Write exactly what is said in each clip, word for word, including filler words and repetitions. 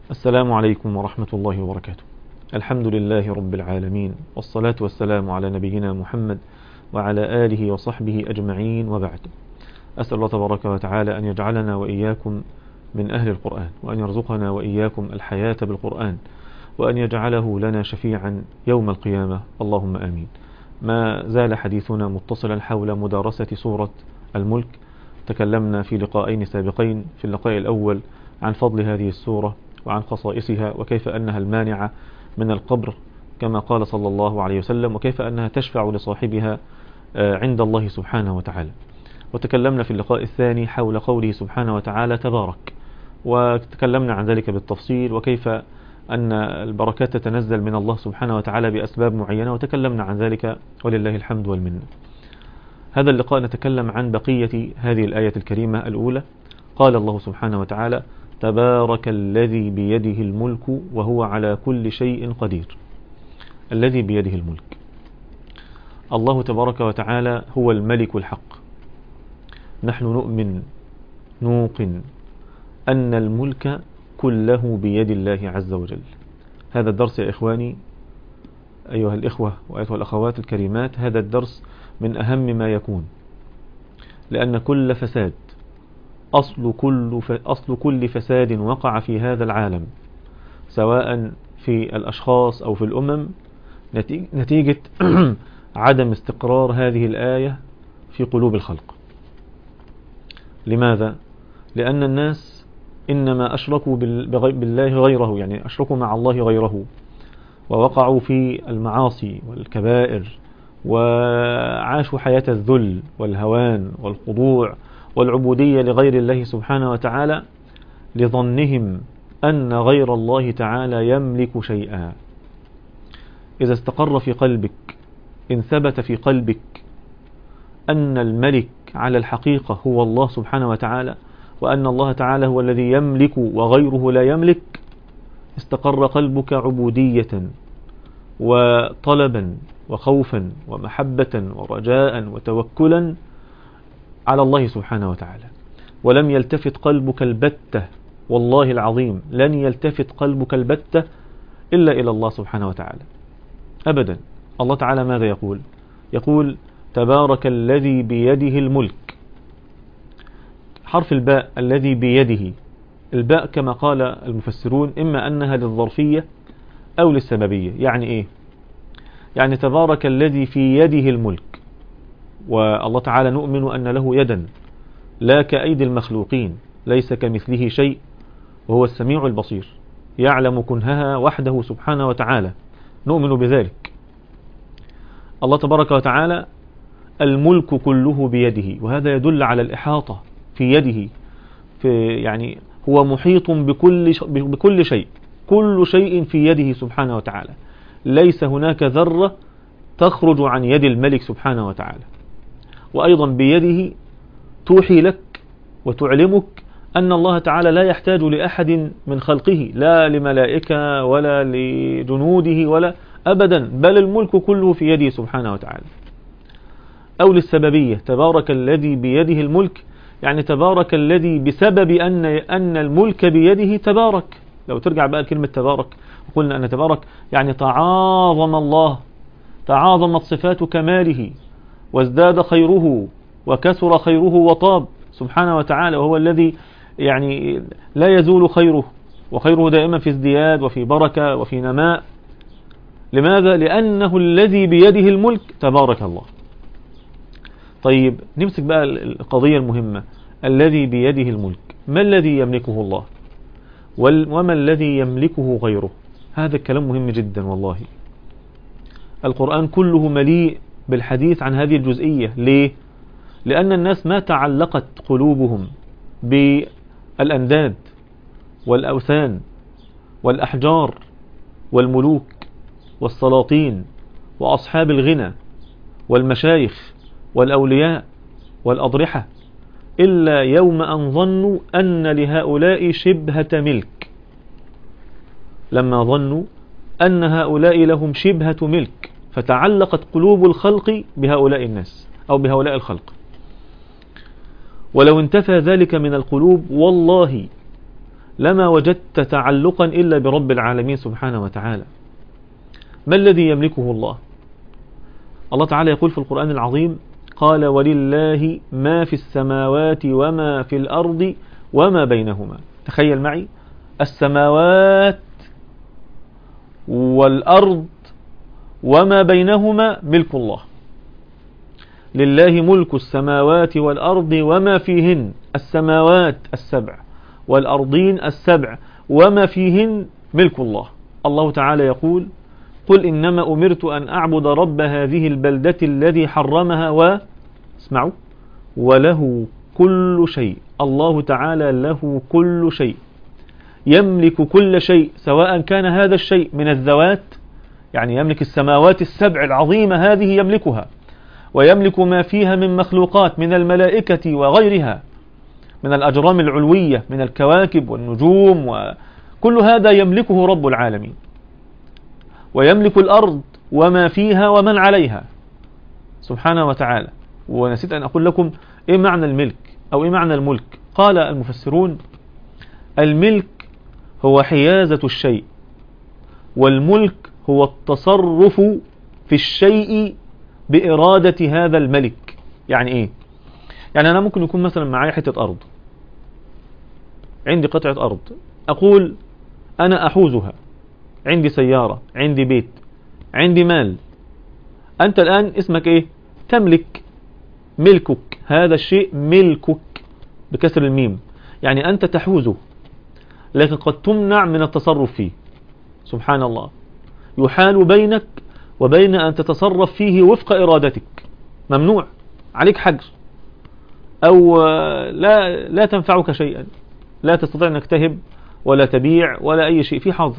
السلام عليكم ورحمة الله وبركاته. الحمد لله رب العالمين، والصلاة والسلام على نبينا محمد وعلى آله وصحبه أجمعين، وبعد. أسأل الله تبارك وتعالى أن يجعلنا وإياكم من أهل القرآن، وأن يرزقنا وإياكم الحياة بالقرآن، وأن يجعله لنا شفيعا يوم القيامة، اللهم آمين. ما زال حديثنا متصلا حول مدارسة سورة الملك. تكلمنا في لقاءين سابقين، في اللقاء الأول عن فضل هذه السورة وعن خصائصها، وكيف أنها المانعة من القبر كما قال صلى الله عليه وسلم، وكيف أنها تشفع لصاحبها عند الله سبحانه وتعالى. وتكلمنا في اللقاء الثاني حول قوله سبحانه وتعالى تبارك، وتكلمنا عن ذلك بالتفصيل، وكيف أن البركات تتنزل من الله سبحانه وتعالى بأسباب معينة، وتكلمنا عن ذلك ولله الحمد والمنة. هذا اللقاء نتكلم عن بقية هذه الآية الكريمة الأولى. قال الله سبحانه وتعالى تبارك الذي بيده الملك وهو على كل شيء قدير. الذي بيده الملك، الله تبارك وتعالى هو الملك الحق. نحن نؤمن نوقن أن الملك كله بيد الله عز وجل. هذا الدرس يا إخواني أيها الإخوة وأيها الأخوات الكريمات، هذا الدرس من أهم ما يكون، لأن كل فساد أصل كل, أصل كل فساد وقع في هذا العالم، سواء في الأشخاص أو في الأمم، نتيجة عدم استقرار هذه الآية في قلوب الخلق. لماذا؟ لأن الناس إنما أشركوا بالله غيره، يعني أشركوا مع الله غيره، ووقعوا في المعاصي والكبائر، وعاشوا حياة الذل والهوان والخضوع والعبودية لغير الله سبحانه وتعالى، لظنهم أن غير الله تعالى يملك شيئا. إذا استقر في قلبك، إن ثبت في قلبك أن الملك على الحقيقة هو الله سبحانه وتعالى، وأن الله تعالى هو الذي يملك وغيره لا يملك، استقر قلبك عبودية وطلبا وخوفا ومحبة ورجاء وتوكلا على الله سبحانه وتعالى، ولم يلتفت قلبك البتة، والله العظيم لن يلتفت قلبك البتة إلا إلى الله سبحانه وتعالى أبدا. الله تعالى ماذا يقول؟ يقول تبارك الذي بيده الملك. حرف الباء الذي بيده، الباء كما قال المفسرون إما أنها للظرفية أو للسببية. يعني إيه؟ يعني تبارك الذي في يده الملك، والله تعالى نؤمن أن له يدا لا كأيدي المخلوقين، ليس كمثله شيء، وهو السميع البصير، يعلم كنهها وحده سبحانه وتعالى، نؤمن بذلك. الله تبارك وتعالى الملك كله بيده، وهذا يدل على الإحاطة في يده، في يعني هو محيط بكل بكل شيء، كل شيء في يده سبحانه وتعالى، ليس هناك ذرة تخرج عن يد الملك سبحانه وتعالى. وأيضا بيده توحي لك وتعلمك أن الله تعالى لا يحتاج لأحد من خلقه، لا لملائكة ولا لجنوده ولا أبدا، بل الملك كله في يده سبحانه وتعالى. أو للسببية، تبارك الذي بيده الملك، يعني تبارك الذي بسبب أن أن الملك بيده تبارك. لو ترجع بقى كلمة تبارك، قلنا أن تبارك يعني تعاظم الله، تعاظمت صفات كماله، وازداد خيره وكثر خيره وطاب سبحانه وتعالى، وهو الذي يعني لا يزول خيره، وخيره دائما في ازدياد وفي بركة وفي نماء. لماذا؟ لأنه الذي بيده الملك تبارك الله. طيب نمسك بقى القضية المهمة، الذي بيده الملك، ما الذي يملكه الله وما الذي يملكه غيره؟ هذا الكلام مهم جدا والله. القرآن كله مليء بالحديث عن هذه الجزئية. ليه؟ لأن الناس ما تعلقت قلوبهم بالأنداد والأوثان والأحجار والملوك والسلاطين وأصحاب الغنى والمشايخ والأولياء والأضرحة، إلا يوم أن ظنوا أن لهؤلاء شبهة ملك. لما ظنوا أن هؤلاء لهم شبهة ملك، فتعلقت قلوب الخلق بهؤلاء الناس أو بهؤلاء الخلق. ولو انتفى ذلك من القلوب والله لما وجدت تعلقا إلا برب العالمين سبحانه وتعالى. ما الذي يملكه الله؟ الله تعالى يقول في القرآن العظيم: قال ولله ما في السماوات وما في الأرض وما بينهما. تخيل معي، السماوات والأرض وما بينهما ملك الله. لله ملك السماوات والأرض وما فيهن، السماوات السبع والأرضين السبع وما فيهن ملك الله. الله تعالى يقول: قل إنما أمرت أن أعبد رب هذه البلدة الذي حرمها و اسمعوا وله كل شيء. الله تعالى له كل شيء، يملك كل شيء، سواء كان هذا الشيء من الذوات، يعني يملك السماوات السبع العظيمة هذه يملكها، ويملك ما فيها من مخلوقات من الملائكة وغيرها من الأجرام العلوية من الكواكب والنجوم، وكل هذا يملكه رب العالمين. ويملك الأرض وما فيها ومن عليها سبحانه وتعالى. ونسيت أن أقول لكم إيه معنى الملك أو إيه معنى الملك. قال المفسرون: الملك هو حيازة الشيء، والملك هو التصرف في الشيء بإرادة هذا الملك. يعني إيه؟ يعني أنا ممكن يكون مثلا معايا حتة أرض، عندي قطعة أرض، أقول أنا أحوزها، عندي سيارة، عندي بيت، عندي مال. أنت الآن اسمك إيه؟ تملك، ملكك، هذا الشيء ملكك بكسر الميم، يعني أنت تحوزه، لكن قد تمنع من التصرف فيه. سبحان الله، يحال بينك وبين أن تتصرف فيه وفق إرادتك، ممنوع، عليك حجر، أو لا لا تنفعك شيئا، لا تستطيع أنك تهب ولا تبيع ولا أي شيء، في حظر.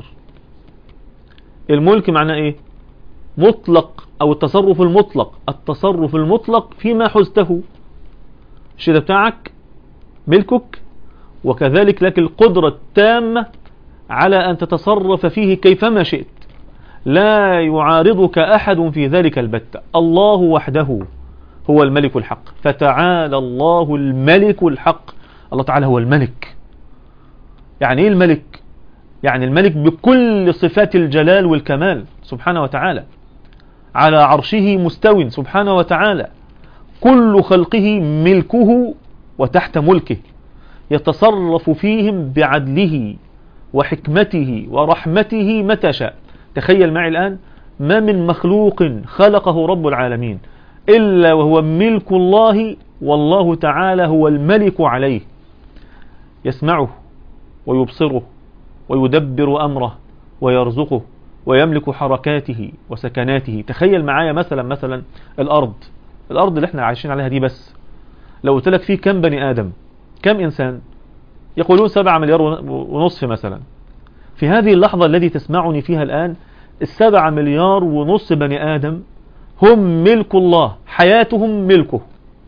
الملك معناه إيه؟ مطلق، أو التصرف المطلق، التصرف المطلق فيما حزته. الشيء ده بتاعك، ملكك، وكذلك لك القدرة التامة على أن تتصرف فيه كيفما شئت، لا يعارضك أحد في ذلك البتة. الله وحده هو الملك الحق، فتعالى الله الملك الحق. الله تعالى هو الملك. يعني إيه الملك؟ يعني الملك بكل صفات الجلال والكمال سبحانه وتعالى، على عرشه مستو سبحانه وتعالى، كل خلقه ملكه وتحت ملكه، يتصرف فيهم بعدله وحكمته ورحمته متى شاء. تخيل معي الآن، ما من مخلوق خلقه رب العالمين إلا وهو ملك الله، والله تعالى هو الملك عليه، يسمعه ويبصره ويدبر أمره ويرزقه ويملك حركاته وسكناته. تخيل معايا مثلا مثلا الأرض الأرض اللي احنا عايشين عليها دي، بس لو قلت لك فيه كم بني آدم، كم إنسان؟ يقولون سبعة مليار ونصف مثلا. في هذه اللحظة التي تسمعني فيها الآن، السبعة مليار ونصف بني آدم هم ملك الله، حياتهم ملكه،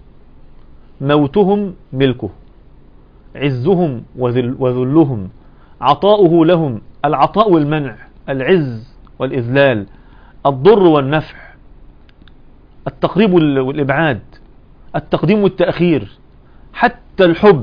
موتهم ملكه، عزهم وذل وذلهم، عطاؤه لهم، العطاء والمنع، العز والإذلال، الضر والنفع، التقريب والإبعاد، التقديم والتأخير، حتى الحب.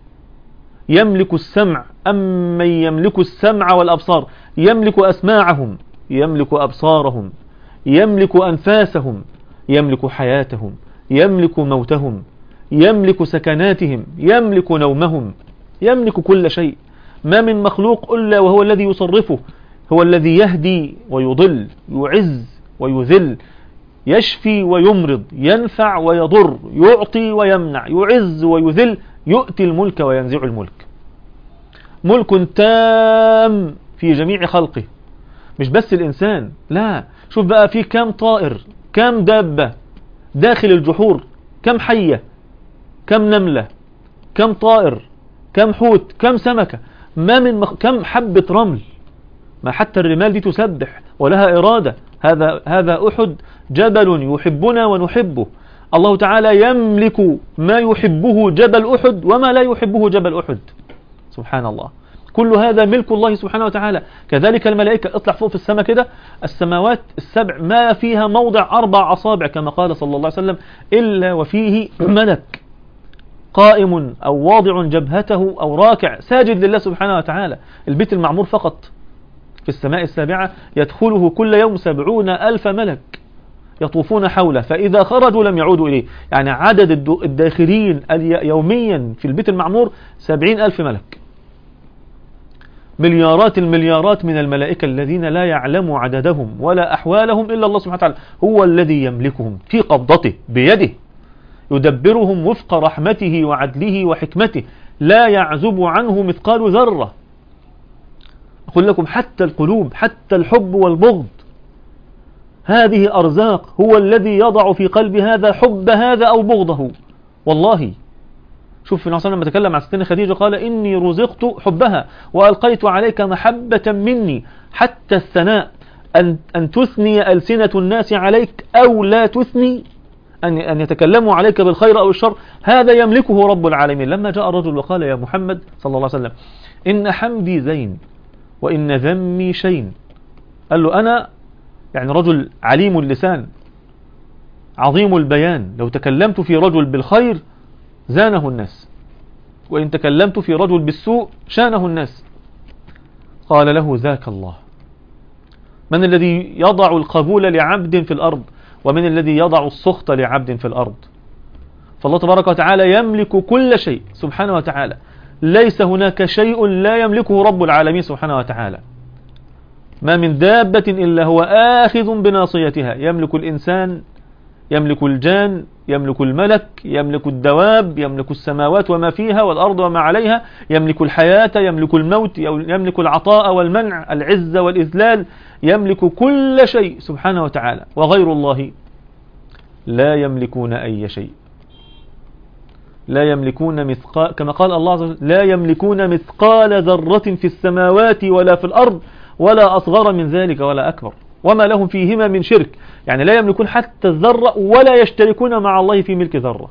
يملك السمع، أم من يملك السمع والأبصار، يملك أسماعهم، يملك أبصارهم، يملك أنفاسهم، يملك حياتهم، يملك موتهم، يملك سكناتهم، يملك نومهم، يملك كل شيء. ما من مخلوق إلا وهو الذي يصرفه، هو الذي يهدي ويضل، يعز ويذل، يشفي ويمرض، ينفع ويضر، يعطي ويمنع، يعز ويذل، يؤتي الملك وينزع الملك. ملك تام في جميع خلقه، مش بس الإنسان، لا، شوف بقى في كم طائر، كم دابة داخل الجحور، كم حية، كم نملة، كم طائر، كم حوت، كم سمكة، ما من مخ... كم حبة رمل، ما حتى الرمال دي تسبح ولها إرادة. هذا هذا أحد جبل يحبنا ونحبه. الله تعالى يملك ما يحبه جبل أحد وما لا يحبه جبل أحد، سبحان الله. كل هذا ملك الله سبحانه وتعالى. كذلك الملائكة، اطلع فوق في السماء كده، السماوات السبع ما فيها موضع أربع أصابع كما قال صلى الله عليه وسلم إلا وفيه ملك قائم أو واضع جبهته أو راكع ساجد لله سبحانه وتعالى. البيت المعمور فقط في السماء السابعة يدخله كل يوم سبعون ألف ملك يطوفون حوله، فإذا خرجوا لم يعودوا إليه. يعني عدد الداخلين يوميا في البيت المعمور سبعين ألف ملك. مليارات المليارات من الملائكة الذين لا يعلم عددهم ولا أحوالهم إلا الله سبحانه وتعالى، هو الذي يملكهم في قبضته بيده، يدبرهم وفق رحمته وعدله وحكمته، لا يعزب عنه مثقال ذرة. أقول لكم حتى القلوب، حتى الحب والبغض، هذه أرزاق، هو الذي يضع في قلب هذا حب هذا أو بغضه. والله شوف النبي صلى الله عليه وسلم لما تكلم عن ستنا خديجة قال إني رزقت حبها وألقيت عليك محبة مني، حتى الثناء أن, أن تثني ألسنة الناس عليك أو لا تثني، أن, أن يتكلموا عليك بالخير أو الشر، هذا يملكه رب العالمين. لما جاء الرجل وقال يا محمد صلى الله عليه وسلم إن حمدي زين وإن ذمي شين، قال له أنا يعني رجل عليم اللسان عظيم البيان، لو تكلمت في رجل بالخير زانه الناس، وإن تكلمت في رجل بالسوء شانه الناس. قال له ذاك الله. من الذي يضع القبول لعبد في الأرض، ومن الذي يضع السخط لعبد في الأرض؟ فالله تبارك وتعالى يملك كل شيء سبحانه وتعالى، ليس هناك شيء لا يملكه رب العالمين سبحانه وتعالى. ما من دابة إلا هو آخذ بناصيتها، يملك الإنسان، يملك الجان، يملك الملك، يملك الدواب، يملك السماوات وما فيها والأرض وما عليها، يملك الحياة، يملك الموت، يملك العطاء والمنع، العز والإذلال، يملك كل شيء سبحانه وتعالى. وغير الله لا يملكون أي شيء، لا يملكون مثقال، كما قال الله عز وجل لا يملكون مثقال ذرة في السماوات ولا في الأرض ولا أصغر من ذلك ولا أكبر وما لهم فيهما من شرك. يعني لا يملكون حتى الذرة ولا يشتركون مع الله في ملك ذرة.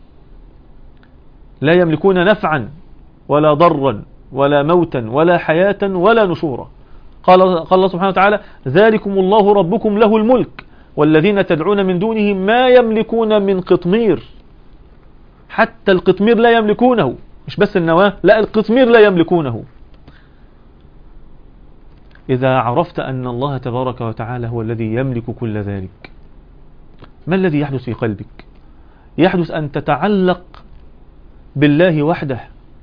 لا يملكون نفعا ولا ضرا ولا موتا ولا حياة ولا نشورا. قال, قال الله سبحانه وتعالى ذلكم الله ربكم له الملك والذين تدعون من دونه ما يملكون من قطمير. حتى القطمير لا يملكونه، مش بس النواة، لا القطمير لا يملكونه. إذا عرفت أن الله تبارك وتعالى هو الذي يملك كل ذلك، ما الذي يحدث في قلبك؟ يحدث أن تتعلق بالله وحده.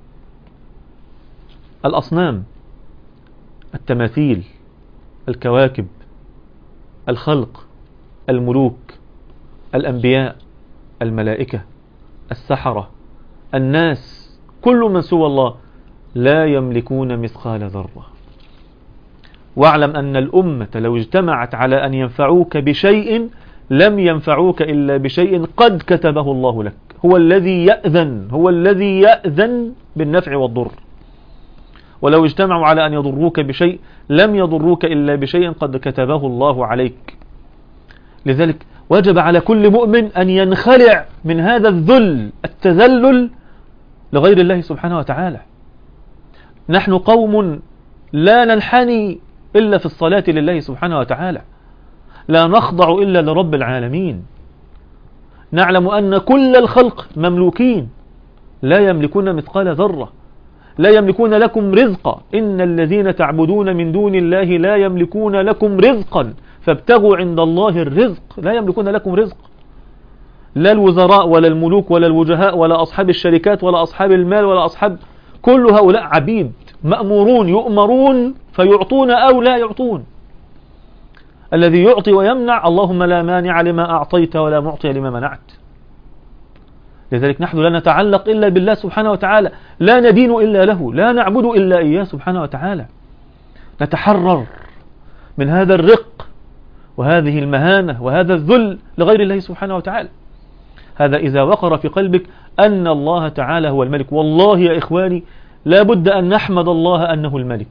الأصنام، التماثيل، الكواكب، الخلق، الملوك، الأنبياء، الملائكة، السحرة، الناس، كل من سوى الله لا يملكون مثقال ذرة. واعلم أن الأمة لو اجتمعت على أن ينفعوك بشيء لم ينفعوك إلا بشيء قد كتبه الله لك. هو الذي يأذن، هو الذي يأذن بالنفع والضر. ولو اجتمعوا على أن يضروك بشيء لم يضروك إلا بشيء قد كتبه الله عليك. لذلك وجب على كل مؤمن أن ينخلع من هذا الذل، التذلل لغير الله سبحانه وتعالى. نحن قوم لا ننحني إلا في الصلاة لله سبحانه وتعالى، لا نخضع إلا لرب العالمين. نعلم أن كل الخلق مملوكين لا يملكون مثقال ذرة، لا يملكون لكم رزقا. إن الذين تعبدون من دون الله لا يملكون لكم رزقا فابتغوا عند الله الرزق. لا يملكون لكم رزق، لا الوزراء ولا الملوك ولا الوجهاء ولا أصحاب الشركات ولا أصحاب المال ولا أصحاب، كل هؤلاء عبيد مأمورون يؤمرون فيعطون أو لا يعطون. الذي يعطي ويمنع اللهم لا مانع لما أعطيت ولا معطي لما منعت. لذلك نحن لا نتعلق إلا بالله سبحانه وتعالى، لا ندين إلا له، لا نعبد إلا إياه سبحانه وتعالى. نتحرر من هذا الرق وهذه المهانة وهذا الذل لغير الله سبحانه وتعالى. هذا إذا وقر في قلبك أن الله تعالى هو الملك. والله يا إخواني لا بد أن نحمد الله أنه الملك.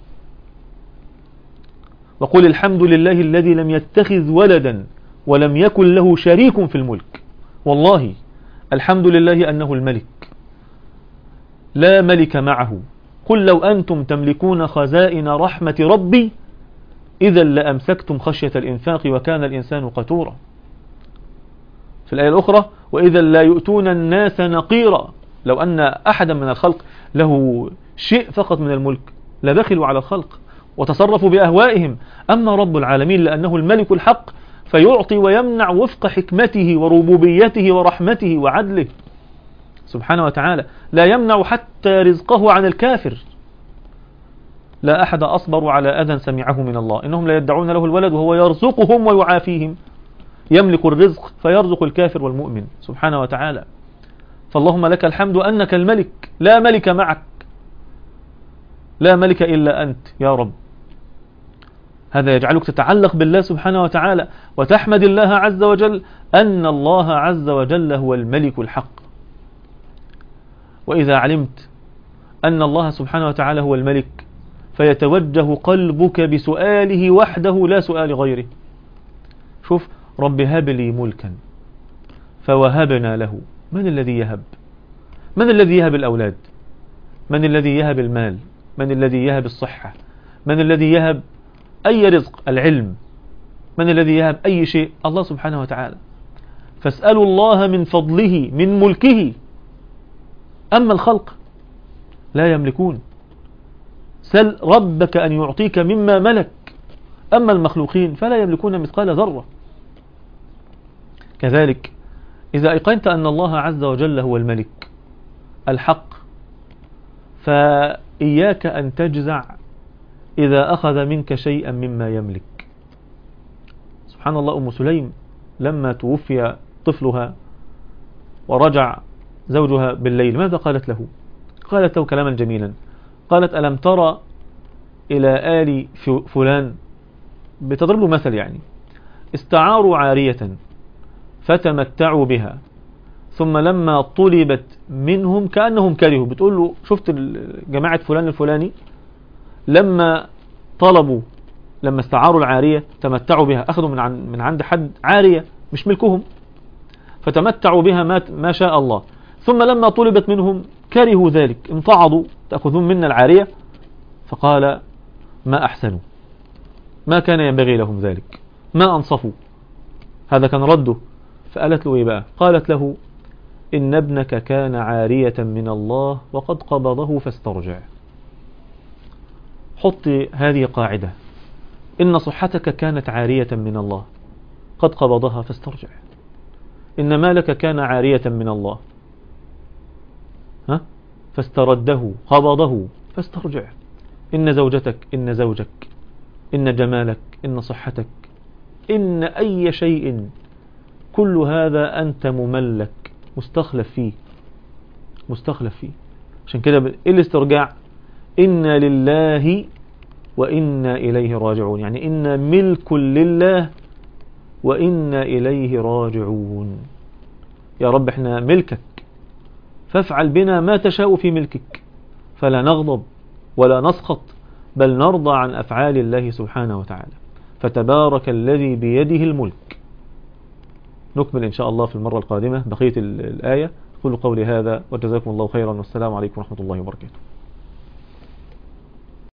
وقل الحمد لله الذي لم يتخذ ولدا ولم يكن له شريك في الملك. والله الحمد لله أنه الملك لا ملك معه. قل لو أنتم تملكون خزائن رحمة ربي إذا لأمسكتم خشية الإنفاق وكان الإنسان قتورا. في الآية الأخرى وإذا لا يؤتون الناس نقيرا لو أن أحدا من الخلق له شيء فقط من الملك لبخلوا على الخلق وتصرفوا بأهوائهم. أما رب العالمين لأنه الملك الحق فيعطي ويمنع وفق حكمته وربوبيته ورحمته وعدله سبحانه وتعالى، لا يمنع حتى رزقه عن الكافر. لا أحد أصبر على أذى سمعه من الله، إنهم لا يدعون له الولد وهو يرزقهم ويعافيهم، يملك الرزق فيرزق الكافر والمؤمن سبحانه وتعالى. فاللهم لك الحمد أنك الملك، لا ملك معك، لا ملك إلا أنت يا رب. هذا يجعلك تتعلق بالله سبحانه وتعالى وتحمد الله عز وجل أن الله عز وجل هو الملك الحق. وإذا علمت أن الله سبحانه وتعالى هو الملك فيتوجه قلبك بسؤاله وحده لا سؤال غيره. شوف، رب هب لي ملكا فوهبنا له. من الذي يهب؟ من الذي يهب الأولاد؟ من الذي يهب المال؟ من الذي يهب الصحة؟ من الذي يهب أي رزق؟ العلم. من الذي يهب أي شيء؟ الله سبحانه وتعالى. فاسألوا الله من فضله من ملكه. أما الخلق لا يملكون، سل ربك أن يعطيك مما ملك. أما المخلوقين فلا يملكون مثقال ذرة. كذلك إذا أيقنت أن الله عز وجل هو الملك الحق فإياك أن تجزع إذا أخذ منك شيئا مما يملك. سبحان الله، أم سليم لما توفي طفلها ورجع زوجها بالليل ماذا قالت له؟ قالت له كلاما جميلا، قالت ألم ترى إلى آل فلان، بتضرب له مثل يعني، استعاروا عارية فتمتعوا بها ثم لما طلبت منهم كأنهم كرهوا. بتقول له شفت جماعة فلان الفلاني لما طلبوا، لما استعاروا العارية تمتعوا بها، أخذوا من عن من عند حد عارية مش ملكهم فتمتعوا بها ما ما شاء الله، ثم لما طلبت منهم كرهوا ذلك، امتعضوا، تأخذون منا العارية. فقال ما أحسنوا، ما كان ينبغي لهم ذلك، ما أنصفوا. هذا كان رده. فقالت له إيه بقى؟ قالت له إن ابنك كان عارية من الله وقد قبضه فاسترجع. حط هذه قاعدة، إن صحتك كانت عارية من الله قد قبضها فاسترجع. إن مالك كان عارية من الله ها فاسترده قبضه فاسترجع. إن زوجتك، إن زوجك، إن جمالك، إن صحتك، إن أي شيء، كل هذا أنت مملك مستخلف فيه، مستخلف فيه. عشان كده الاسترجاع إنا لله وإنا إليه راجعون، يعني إنا ملك لله وإنا إليه راجعون. يا رب احنا ملكك فافعل بنا ما تشاء في ملكك، فلا نغضب ولا نسخط بل نرضى عن أفعال الله سبحانه وتعالى. فتبارك الذي بيده الملك. نكمل إن شاء الله في المرة القادمة بقية الآية. قولوا قولي هذا وجزاكم الله خيرا والسلام عليكم ورحمة الله وبركاته.